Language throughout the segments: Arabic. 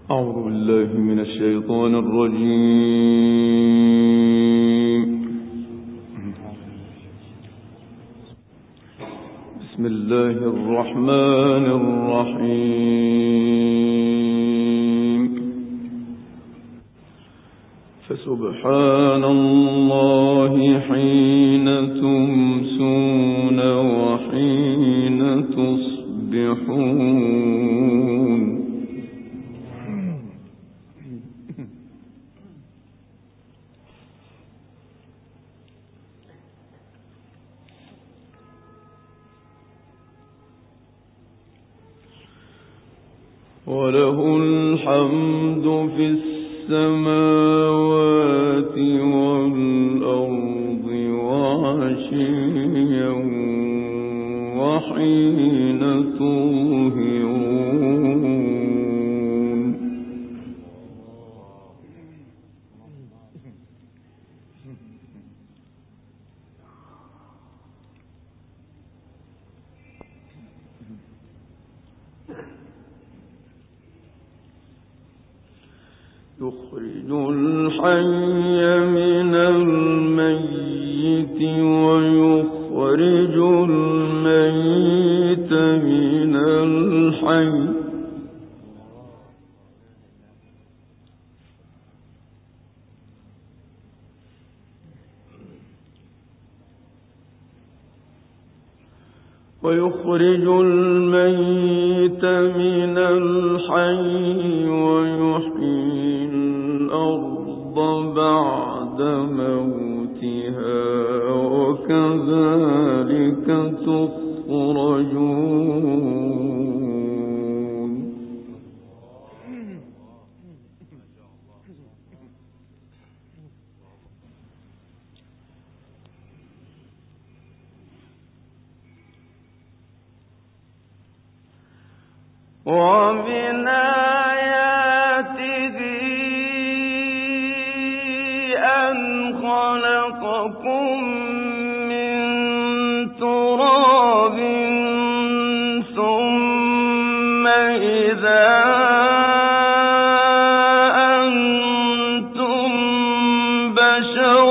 أعوذ بالله من الشيطان الرجيم. بسم الله الرحمن الرحيم. فسبحان الله حين تمسون وحين تصبحون. وله الحمد في السماوات والأرض وعشيا وحين تظهرون. يخرج الحي من الميت ويخرج الميت من الحي. ويخرج الميت من الحي ويحيي الأرض بعد موتها وكذلك تخرجون. ومن آياته أن خلقكم من تراب ثم إذا أنتم بشر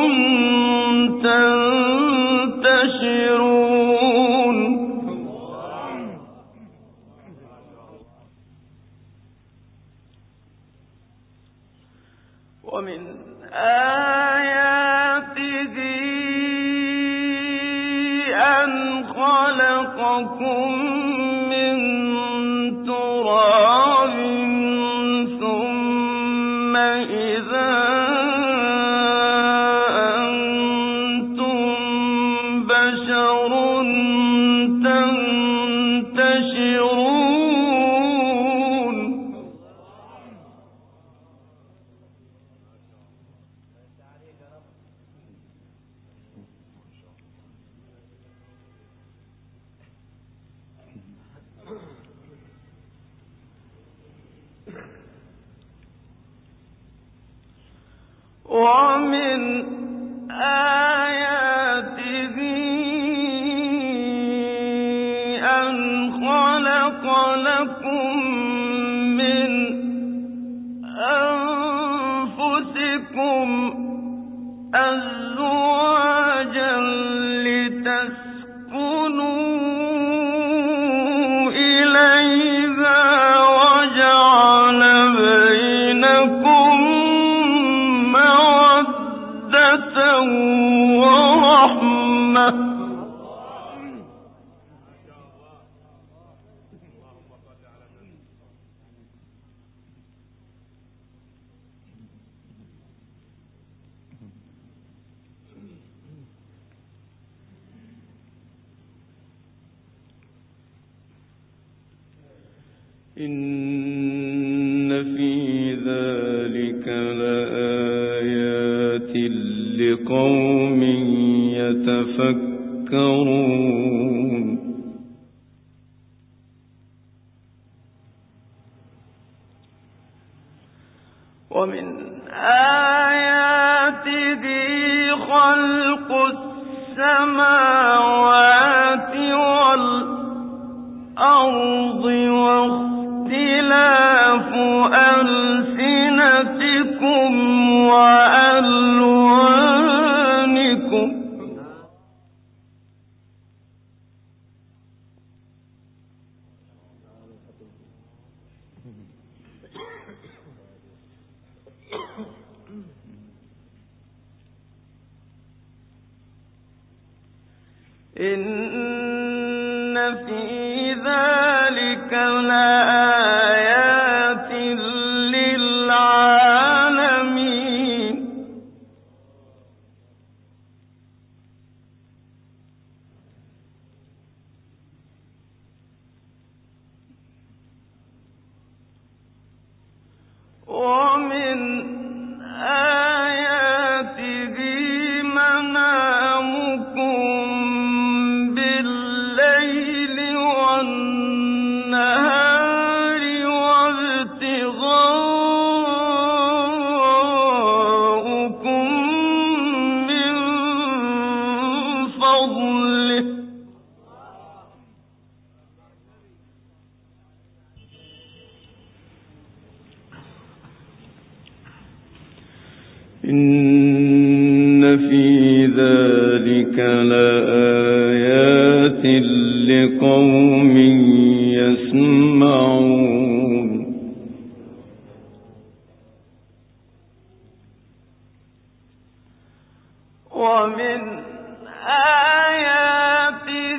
تنتشرون. ومن آياته أن خلقكم من تراب ثم إذا أنتم بشر تنتشرون. ومن آياته أن خلق لكم من أنفسكم أزواجا لتسكنوا إليها وجعل بينكم مودة ورحمة. إن في ذلك لآيات لقوم يتفكرون. ومن آياته خلق السماوات والأرض واختلاف إن في ذلك لآيات للعالمين ومن آياته منامكم بالليل والنهار وابتغاؤكم من فضله إن في ذلك لآيات لقوم يسمعون ومن آياته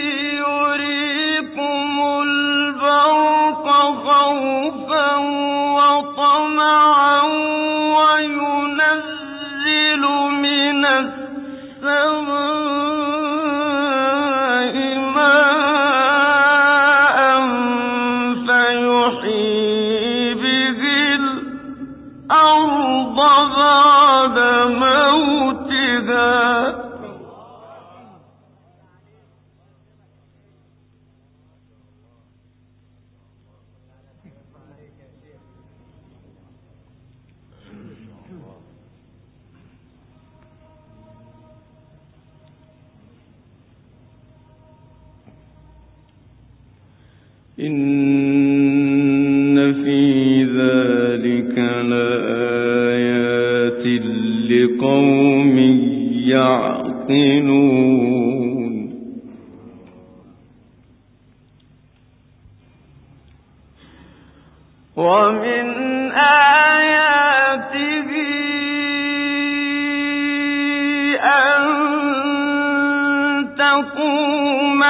يريكم البرق خوفا وطمعا وينزل من السماء ماء فيحيي به الأرض بعد موتها إن في ذلك لآيات لقوم يعقلون ومن آياته أن تقوم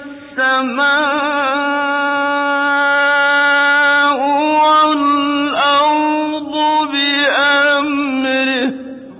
السماء والأرض بأمره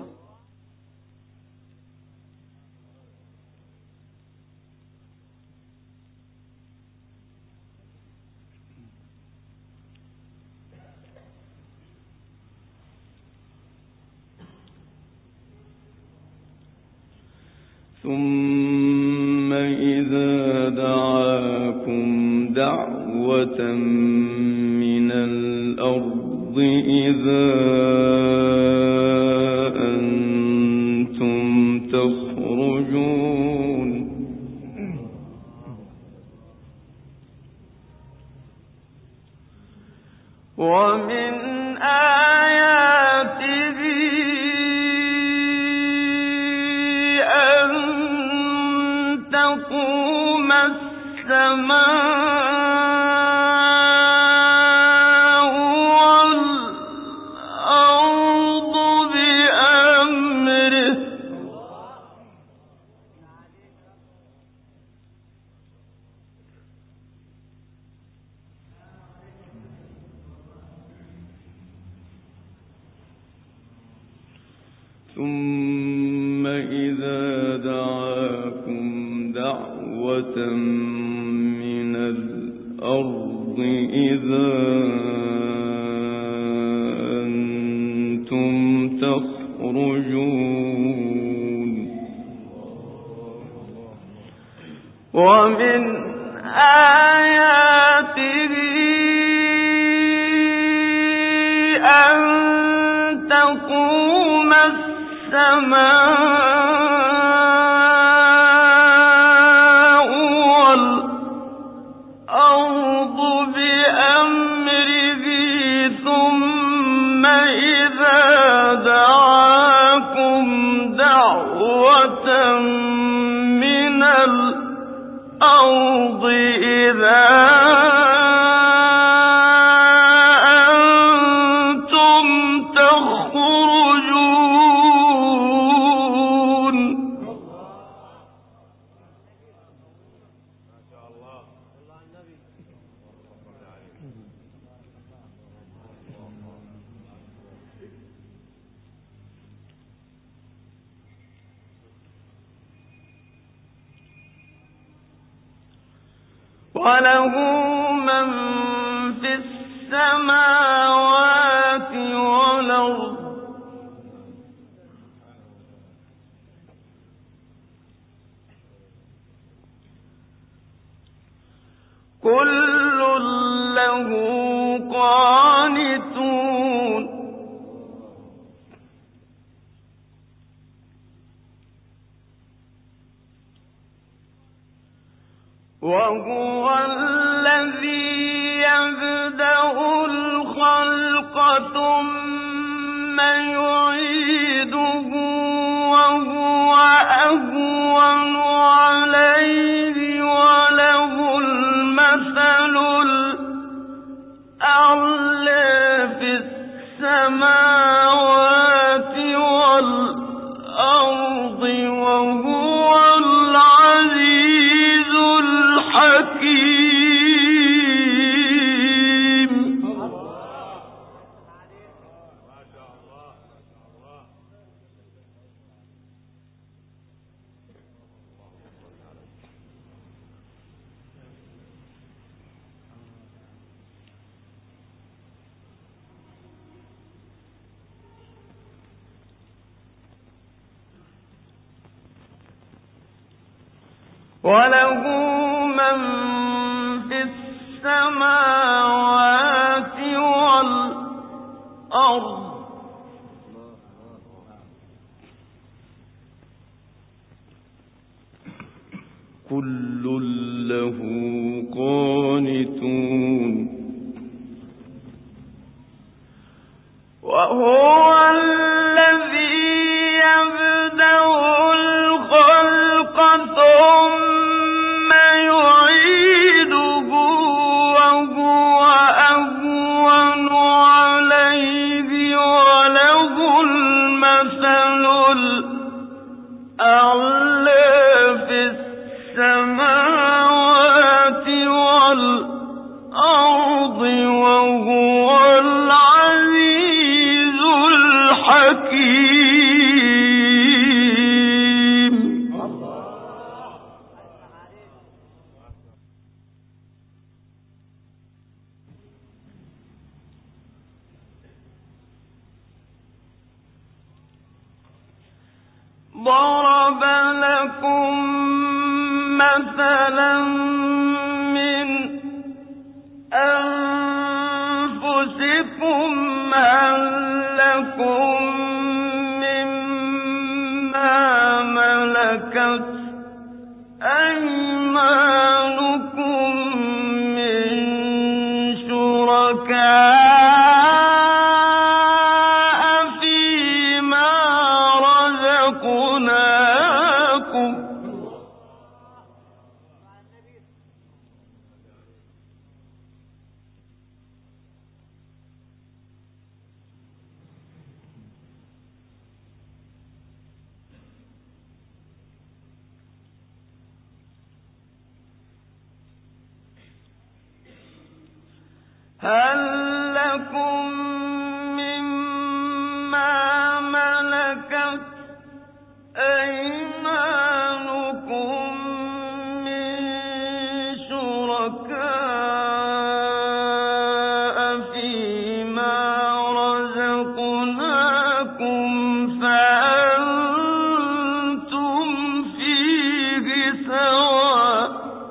ثم إذا دعاكم دعوة من الأرض إذا أنتم تخرجون ومن آياته أن تقوم السماء والأرض بأمره ثم إذا دعاكم دعوة من الأرض إذا أنتم تخرجون ومن آياته أن تقوم السماء والأرض بأمره ثم إذا دعاكم دعوة من الأرض إذا أنتم تخرجون وله من في السماوات والأرض كل له قانتون وهو الذي يبدأ الخلق ثم يعيده وهو أهون عليه وله المثل الأعلى في السماوات والأرض وهو العزيز الحكيم. وله من في السماوات والأرض كل له قانتون وهو الذي يبدأ الخلق ثم يعيده وهو أهون عليه وله المثل الأعلى في السماوات والأرض وهو العزيز الحكيم. ضرب لكم مثلا من أنفسكم هل لكم مما ملكت أيمانكم من شركاء فيما رزقناكم هل لكم مما ملكت أيمانكم من شركاء فيما رزقناكم فأنتم فيه سواء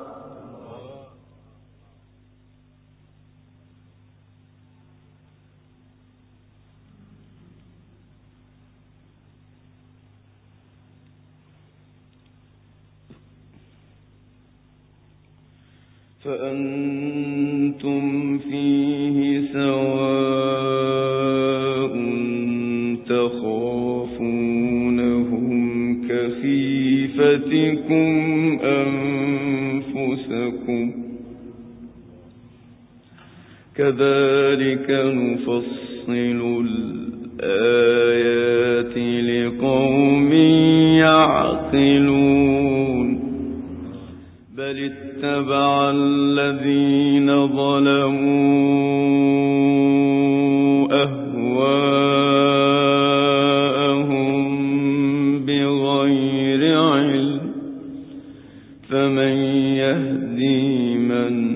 تخافونهم كخيفتكم أنفسكم كذلك نفصل الآيات لقوم يعقلون بل اتبع الذين ظلموا أهواءهم بغير علم فمن يهدي من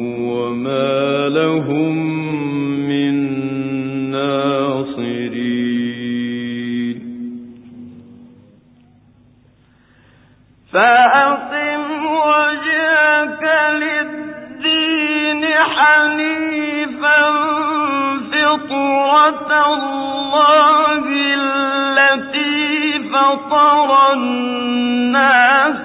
وما لهم من ناصرين فأقم وجهك للدين حنيفا فطرة الله التي فطر الناس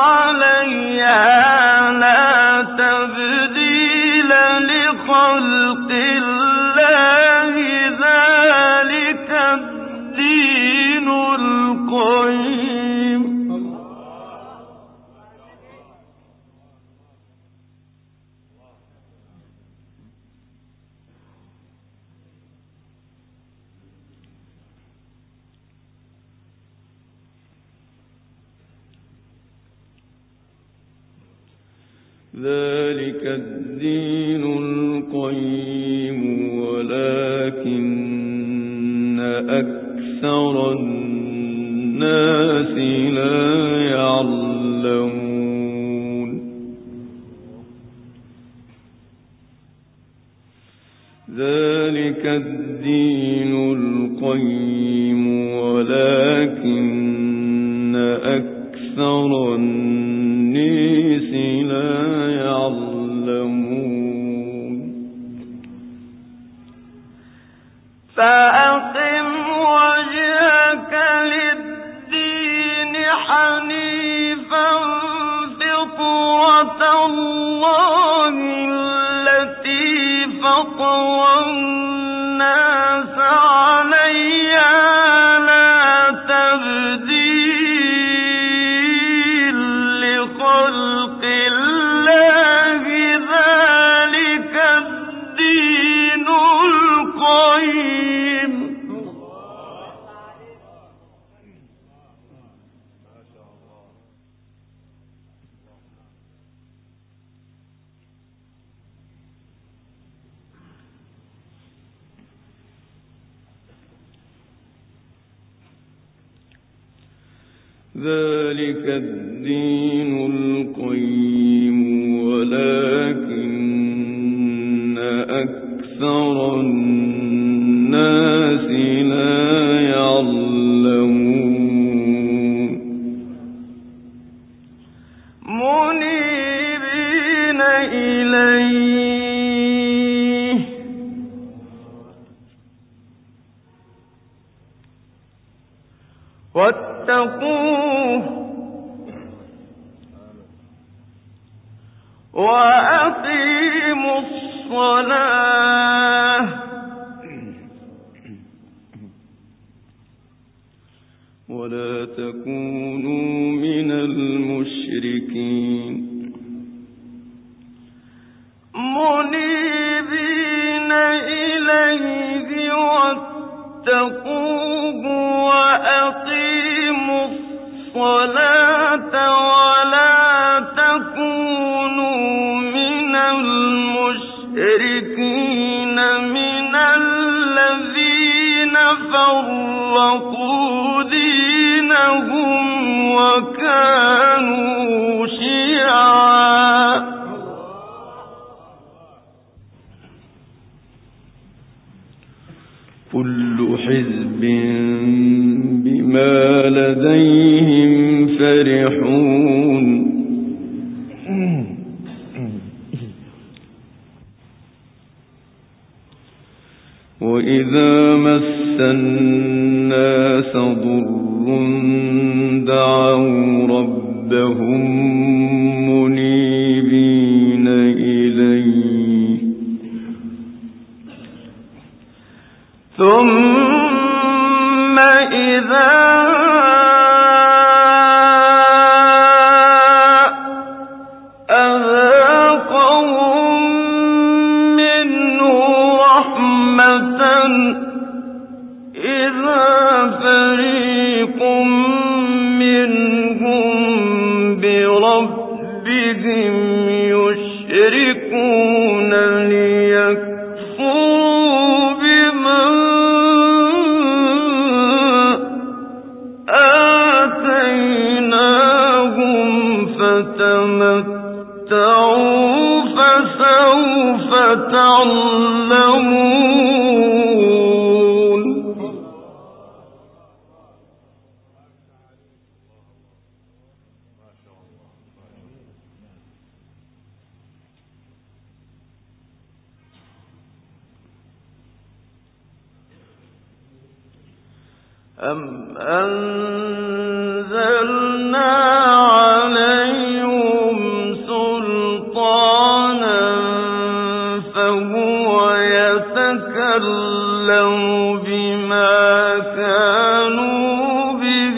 عليها لا تبديل لخلق الله ذلك الدين القيم ذلك الدين القيم ولكن أكثر الناس لا يعلمون ذلك الدين القيم ولكن أكثر الناس لا يعلمون فأقم وجهك للدين حنيفا فطرة الله التي فطر الناس عليها لا تبديل لخلق الله ذلك الدين القيم ذلك الدين القيم ولكن أكثر الناس لا يعلمون منيبين إليه واتقوه وأقيموا الصلاة ولا تكونوا من المشركين منيبين إليه واتقوه وأقيموا الصلاة ولا تكونوا من المشركين من الذين فرقوا دينهم وكانوا شيعا كل حزب بما لديهم فرحون وإذا مس الناس ضر دعوا ربهم منيبين إليه ثم إذا أذاقهم منه رحمة إذا فريق منهم بربهم يشركون ليكفروا بما آتيناهم فتمتعوا فسوف فسوف تعلمون أم أنزلنا عليهم سلطانا فهو يتكلم بما كانوا به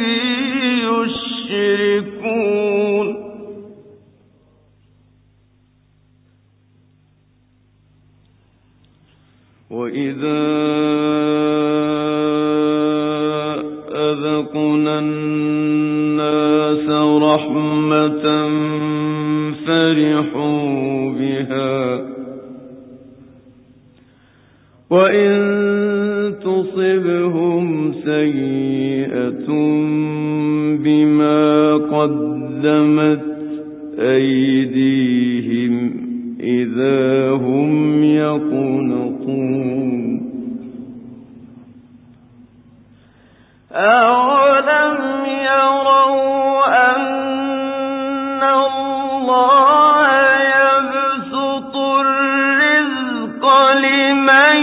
يشركون وإذا أذقنا الناس رحمة فرحوا بها وإن تصبهم سيئة بما قدمت أيديهم إذا هم يقنطون أولم يروا أن الله يبسط الرزق لمن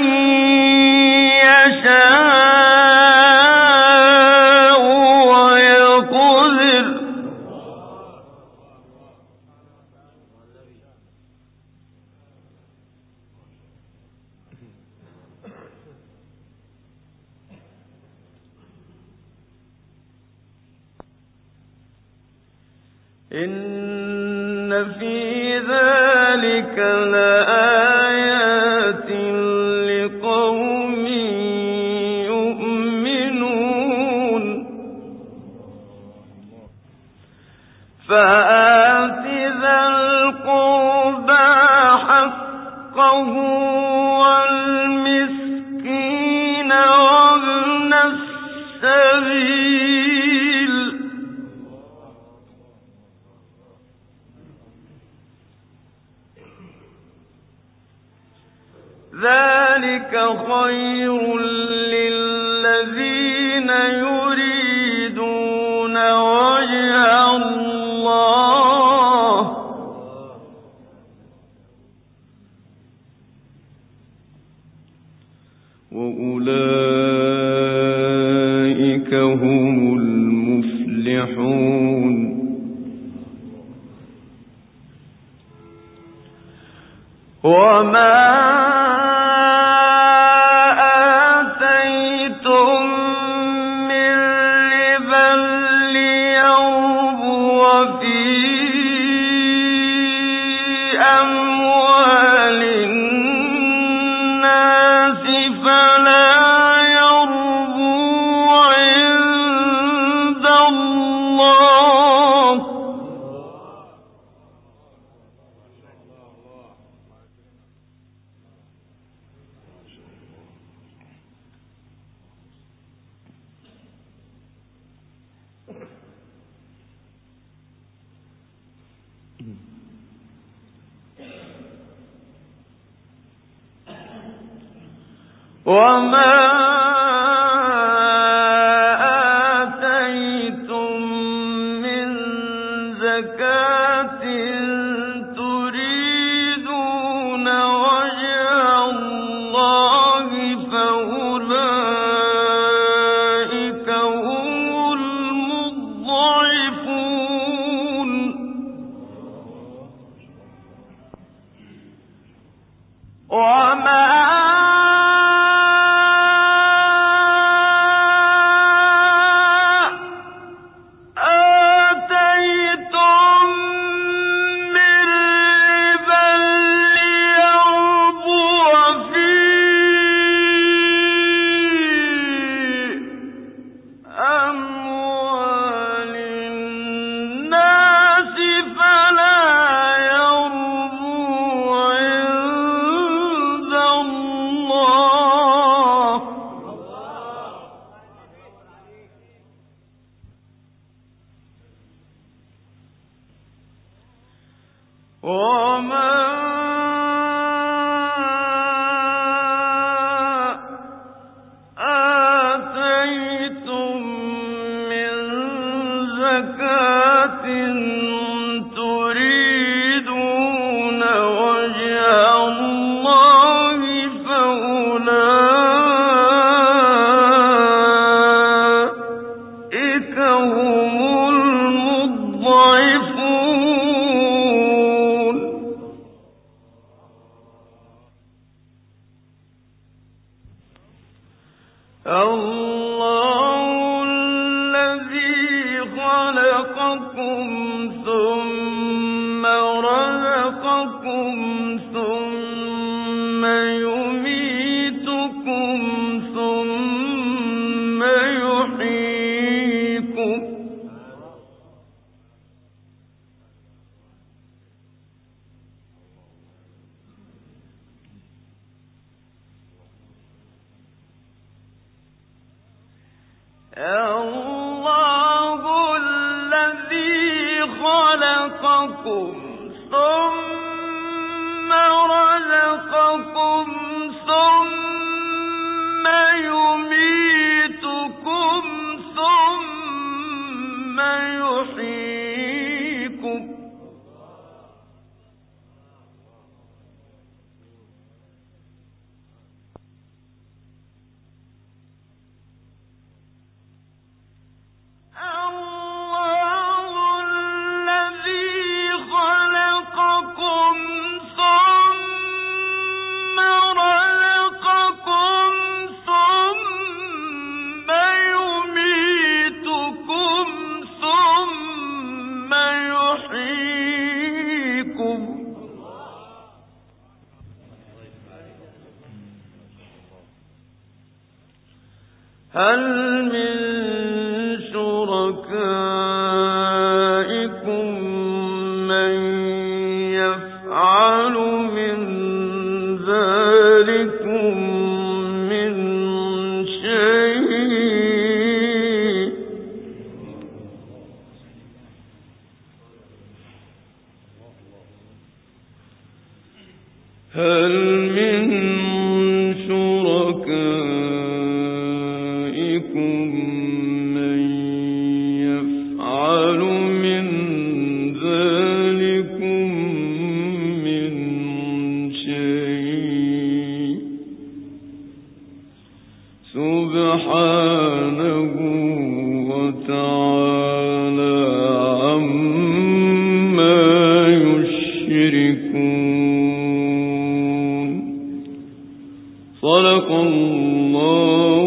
يشاء ويقدر إن في ذلك لآيات لقوم يؤمنون فآت ذا القربى حقه والمسكين وابن السبيل ذلك خير للذين يريدون وجه الله وأولئك هم المفلحون وما آتيتم من زكاة تريدون وجه الله فأولئك هم المضعفون وما الله الذي خلقكم ثم رزقكم ثم يميتكم ثم يحييكم الله الذي خلقكم ثم رزقكم ثم يميتكم ثم يحييكم هل من شركائكم من يفعل من ذلكم من شيء هل من شركائكم من يفعل من ذلكم من شيء سبحانه وتعالى عما يشركون. صدق الله